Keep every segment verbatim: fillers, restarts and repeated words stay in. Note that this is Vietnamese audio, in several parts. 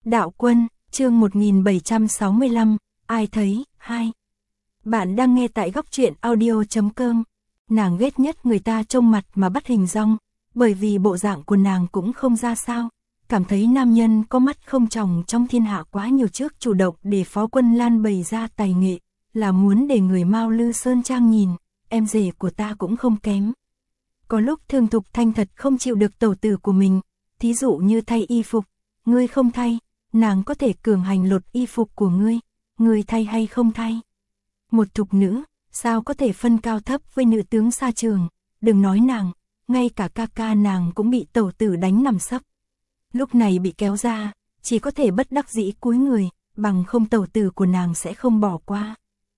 Đạo Quân, chương một nghìn bảy trăm sáu mươi lăm, ai thấy, hai. Bạn đang nghe tại góc truyện audio chấm com. Nàng ghét nhất người ta trông mặt mà bắt hình dong, bởi vì bộ dạng của nàng cũng không ra sao. Cảm thấy nam nhân có mắt không tròng trong thiên hạ quá nhiều trước chủ động để Phó Quân Lan bày ra tài nghệ, là muốn để người Mao Lư Sơn Trang nhìn, em rể của ta cũng không kém. Có lúc Thương Thục Thanh thật không chịu được tẩu tử của mình, thí dụ như thay y phục, ngươi không thay, nàng có thể cường hành lột y phục của ngươi, ngươi thay hay không thay. Một thục nữ, sao có thể phân cao thấp với nữ tướng xa trường, đừng nói nàng, ngay cả ca ca nàng cũng bị tẩu tử đánh nằm sấp. Lúc này bị kéo ra, chỉ có thể bất đắc dĩ cúi người, bằng không tẩu tử của nàng sẽ không bỏ qua.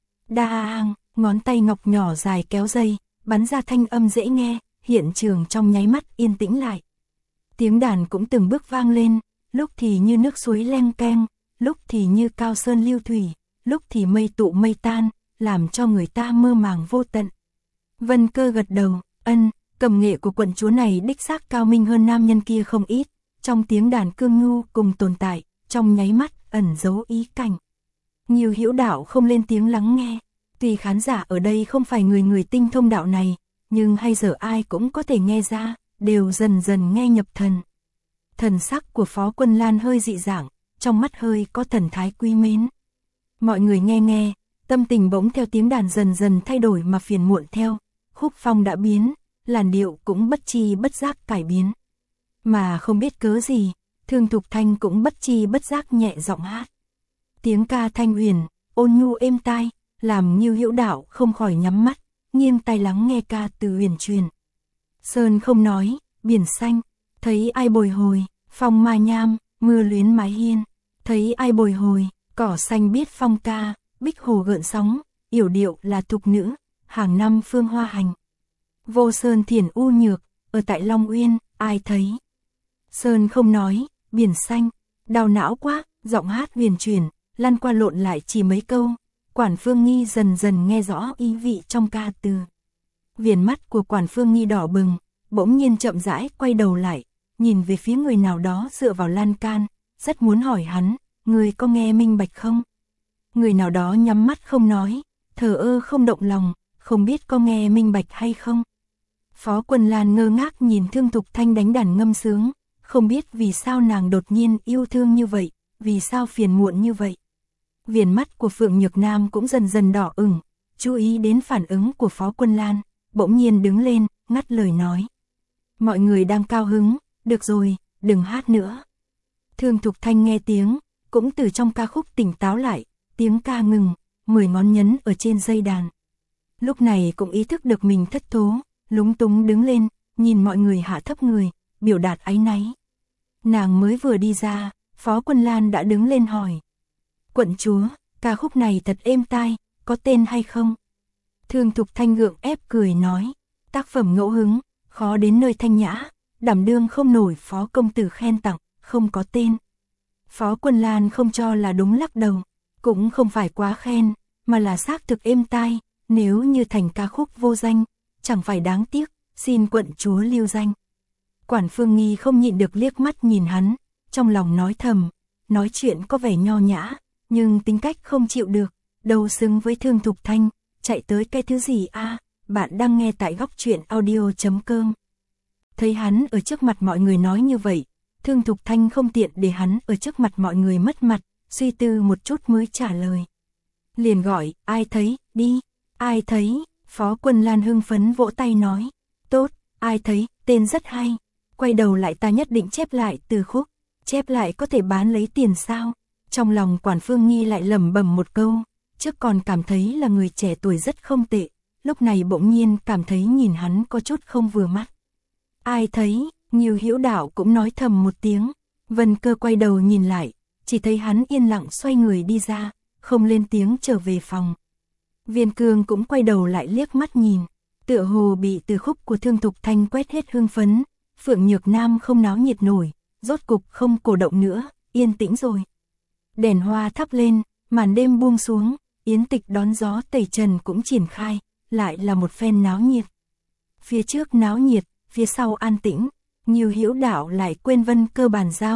Đa-ang, ngón tay ngọc nhỏ dài kéo dây, bắn ra thanh âm dễ nghe, hiện trường trong nháy mắt yên tĩnh lại. Tiếng đàn cũng từng bước vang lên, lúc thì như nước suối leng keng, lúc thì như cao sơn lưu thủy, lúc thì mây tụ mây tan, làm cho người ta mơ màng vô tận. Vân Cơ gật đầu, ân, cầm nghệ của quận chúa này đích xác cao minh hơn nam nhân kia không ít, trong tiếng đàn cương nhu cùng tồn tại, trong nháy mắt ẩn giấu ý cảnh. Nhiều hữu đạo không lên tiếng lắng nghe, tuy khán giả ở đây không phải người người tinh thông đạo này, nhưng hay giờ ai cũng có thể nghe ra, đều dần dần nghe nhập thần. Thần sắc của Phó Quân Lan hơi dị dạng, trong mắt hơi có thần thái quý mến. Mọi người nghe nghe, tâm tình bỗng theo tiếng đàn dần dần thay đổi mà phiền muộn theo, khúc phong đã biến, làn điệu cũng bất chi bất giác cải biến. Mà không biết cớ gì, Thương Thục Thanh cũng bất chi bất giác nhẹ giọng hát. Tiếng ca thanh huyền, ôn nhu êm tai, làm Nhiêu Hữu Đạo không khỏi nhắm mắt, nghiêng tai lắng nghe ca từ huyền truyền. Sơn không nói, biển xanh, thấy ai bồi hồi, phong ma nham, mưa luyến mái hiên, thấy ai bồi hồi, cỏ xanh biết phong ca, bích hồ gợn sóng, yểu điệu là thục nữ, hàng năm phương hoa hành. Vô sơn thiền u nhược, ở tại Long Uyên, ai thấy. Sơn không nói, biển xanh, đau não quá, giọng hát huyền truyền, lăn qua lộn lại chỉ mấy câu, Quản Phương Nghi dần dần nghe rõ ý vị trong ca từ. Viền mắt của Quản Phương Nghi đỏ bừng, bỗng nhiên chậm rãi quay đầu lại, nhìn về phía người nào đó dựa vào lan can, rất muốn hỏi hắn, người có nghe minh bạch không? Người nào đó nhắm mắt không nói, thờ ơ không động lòng, không biết có nghe minh bạch hay không. Phó Quân Lan ngơ ngác nhìn Thương Thục Thanh đánh đàn ngâm sướng, không biết vì sao nàng đột nhiên yêu thương như vậy, vì sao phiền muộn như vậy. Viền mắt của Phượng Nhược Nam cũng dần dần đỏ ửng, chú ý đến phản ứng của Phó Quân Lan, bỗng nhiên đứng lên, ngắt lời nói. Mọi người đang cao hứng, được rồi, đừng hát nữa. Thương Thục Thanh nghe tiếng, cũng từ trong ca khúc tỉnh táo lại, tiếng ca ngừng, mười ngón nhấn ở trên dây đàn. Lúc này cũng ý thức được mình thất thố, lúng túng đứng lên, nhìn mọi người hạ thấp người, biểu đạt áy náy. Nàng mới vừa đi ra, Phó Quân Lan đã đứng lên hỏi. Quận chúa, ca khúc này thật êm tai, có tên hay không? Thương Thục Thanh gượng ép cười nói, tác phẩm ngẫu hứng, khó đến nơi thanh nhã, đảm đương không nổi Phó công tử khen tặng, không có tên. Phó Quân Lan không cho là đúng lắc đầu, cũng không phải quá khen, mà là xác thực êm tai, nếu như thành ca khúc vô danh, chẳng phải đáng tiếc, xin quận chúa lưu danh. Quản Phương Nghi không nhịn được liếc mắt nhìn hắn, trong lòng nói thầm, nói chuyện có vẻ nho nhã, nhưng tính cách không chịu được, đâu xứng với Thương Thục Thanh, chạy tới cái thứ gì a? À, bạn đang nghe tại góc truyện audio chấm com. Thấy hắn ở trước mặt mọi người nói như vậy, Thương Thục Thanh không tiện để hắn ở trước mặt mọi người mất mặt, suy tư một chút mới trả lời. Liền gọi, ai thấy, đi, ai thấy, Phó Quân Lan hưng phấn vỗ tay nói, tốt, ai thấy, tên rất hay, quay đầu lại ta nhất định chép lại từ khúc, chép lại có thể bán lấy tiền sao? Trong lòng Quản Phương Nghi lại lẩm bẩm một câu, trước còn cảm thấy là người trẻ tuổi rất không tệ, lúc này bỗng nhiên cảm thấy nhìn hắn có chút không vừa mắt. Ai thấy, Nhiêu Hữu Đạo cũng nói thầm một tiếng, Vân Cơ quay đầu nhìn lại, chỉ thấy hắn yên lặng xoay người đi ra, không lên tiếng trở về phòng. Viên Cương cũng quay đầu lại liếc mắt nhìn, tựa hồ bị từ khúc của Thương Thục Thanh quét hết hương phấn, Phượng Nhược Nam không náo nhiệt nổi, rốt cục không cổ động nữa, yên tĩnh rồi. Đèn hoa thắp lên, màn đêm buông xuống, yến tịch đón gió tẩy trần cũng triển khai, lại là một phen náo nhiệt. Phía trước náo nhiệt, phía sau an tĩnh, Nhiêu Hữu Đạo lại quên Vân Cơ bàn giao,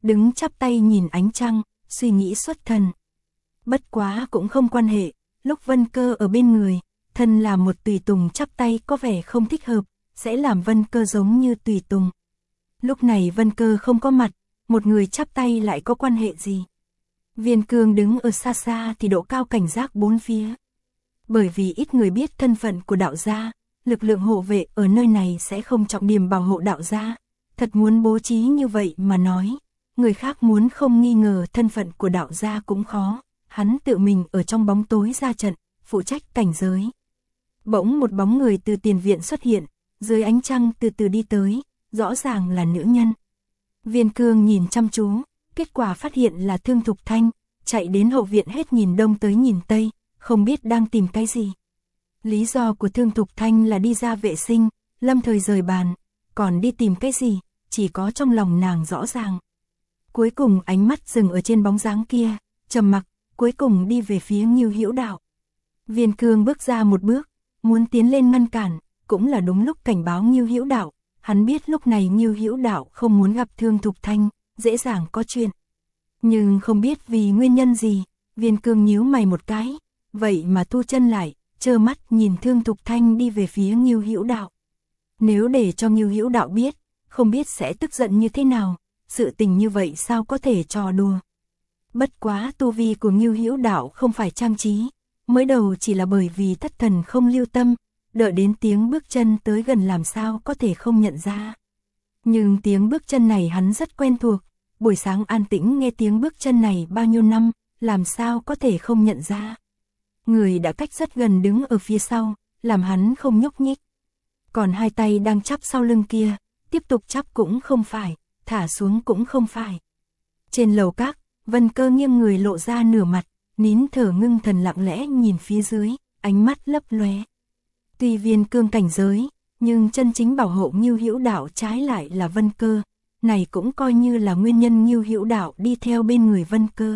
đứng chắp tay nhìn ánh trăng, suy nghĩ xuất thần. Bất quá cũng không quan hệ, lúc Vân Cơ ở bên người, thân là một tùy tùng chắp tay có vẻ không thích hợp, sẽ làm Vân Cơ giống như tùy tùng. Lúc này Vân Cơ không có mặt, một người chắp tay lại có quan hệ gì? Viên Cương đứng ở xa xa thì độ cao cảnh giác bốn phía. Bởi vì ít người biết thân phận của đạo gia, lực lượng hộ vệ ở nơi này sẽ không trọng điểm bảo hộ đạo gia. Thật muốn bố trí như vậy mà nói, người khác muốn không nghi ngờ thân phận của đạo gia cũng khó. Hắn tự mình ở trong bóng tối ra trận, phụ trách cảnh giới. Bỗng một bóng người từ tiền viện xuất hiện, dưới ánh trăng từ từ đi tới, rõ ràng là nữ nhân. Viên Cương nhìn chăm chú, kết quả phát hiện là Thương Thục Thanh, chạy đến hậu viện hết nhìn đông tới nhìn tây, không biết đang tìm cái gì. Lý do của Thương Thục Thanh là đi ra vệ sinh, lâm thời rời bàn, còn đi tìm cái gì, chỉ có trong lòng nàng rõ ràng. Cuối cùng ánh mắt dừng ở trên bóng dáng kia, trầm mặc, cuối cùng đi về phía Ngưu Hữu Đạo. Viên Cương bước ra một bước, muốn tiến lên ngăn cản, cũng là đúng lúc cảnh báo Ngưu Hữu Đạo. Hắn biết lúc này Ngưu Hữu Đạo không muốn gặp Thương Thục Thanh, dễ dàng có chuyện. Nhưng không biết vì nguyên nhân gì, Viên Cương nhíu mày một cái, vậy mà thu chân lại, trơ mắt nhìn Thương Thục Thanh đi về phía Ngưu Hữu Đạo. Nếu để cho Ngưu Hữu Đạo biết, không biết sẽ tức giận như thế nào, sự tình như vậy sao có thể trò đùa. Bất quá tu vi của Ngưu Hữu Đạo không phải trang trí, mới đầu chỉ là bởi vì thất thần không lưu tâm, đợi đến tiếng bước chân tới gần làm sao có thể không nhận ra. Nhưng tiếng bước chân này hắn rất quen thuộc, buổi sáng an tĩnh nghe tiếng bước chân này bao nhiêu năm, làm sao có thể không nhận ra. Người đã cách rất gần đứng ở phía sau, làm hắn không nhúc nhích. Còn hai tay đang chắp sau lưng kia, tiếp tục chắp cũng không phải, thả xuống cũng không phải. Trên lầu các, Vân Cơ nghiêng người lộ ra nửa mặt, nín thở ngưng thần lặng lẽ nhìn phía dưới, ánh mắt lấp lóe. Tuy Viên Cương cảnh giới, nhưng chân chính bảo hộ Ngưu Hữu Đạo trái lại là Vân Cơ, này cũng coi như là nguyên nhân Ngưu Hữu Đạo đi theo bên người Vân Cơ.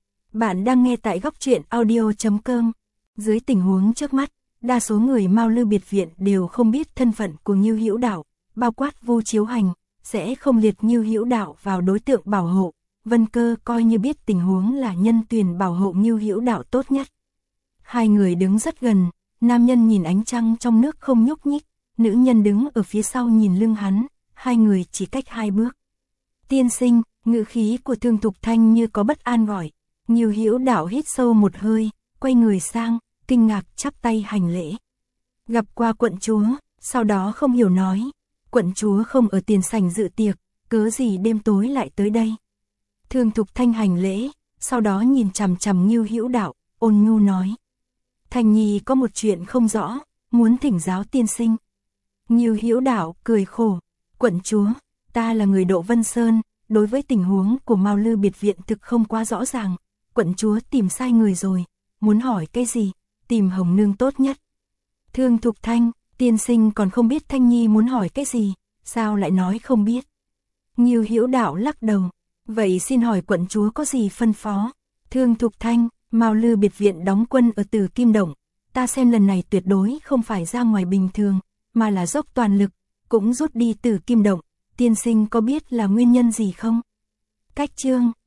Bạn đang nghe tại góc truyện audio chấm com. Dưới tình huống trước mắt, đa số người Mao Lư biệt viện đều không biết thân phận của Ngưu Hữu Đạo, bao quát Vu Chiếu Hành, sẽ không liệt Ngưu Hữu Đạo vào đối tượng bảo hộ. Vân Cơ coi như biết tình huống là nhân tuyển bảo hộ Ngưu Hữu Đạo tốt nhất. Hai người đứng rất gần, nam nhân nhìn ánh trăng trong nước không nhúc nhích, nữ nhân đứng ở phía sau nhìn lưng hắn, hai người chỉ cách hai bước. Tiên sinh, ngữ khí của Thương Thục Thanh như có bất an gọi. Ngưu Hữu Đạo hít sâu một hơi, quay người sang, kinh ngạc chắp tay hành lễ. Gặp qua quận chúa, sau đó không hiểu nói, quận chúa không ở tiền sảnh dự tiệc, cớ gì đêm tối lại tới đây. Thương Thục Thanh hành lễ, sau đó nhìn chằm chằm Ngưu Hữu Đạo, ôn nhu nói. Thanh Nhi có một chuyện không rõ, muốn thỉnh giáo tiên sinh. Ngưu Hữu Đạo cười khổ, quận chúa, ta là người Độ Vân Sơn, đối với tình huống của Mao Lư biệt viện thực không quá rõ ràng. Quận chúa tìm sai người rồi, muốn hỏi cái gì, tìm Hồng Nương tốt nhất. Thương Thục Thanh, tiên sinh còn không biết Thanh Nhi muốn hỏi cái gì, sao lại nói không biết. Ngưu Hữu Đạo lắc đầu, vậy xin hỏi quận chúa có gì phân phó. Thương Thục Thanh, Mao Lư biệt viện đóng quân ở Tử Kim Động, ta xem lần này tuyệt đối không phải ra ngoài bình thường, mà là dốc toàn lực, cũng rút đi Tử Kim Động, tiên sinh có biết là nguyên nhân gì không? Cách chương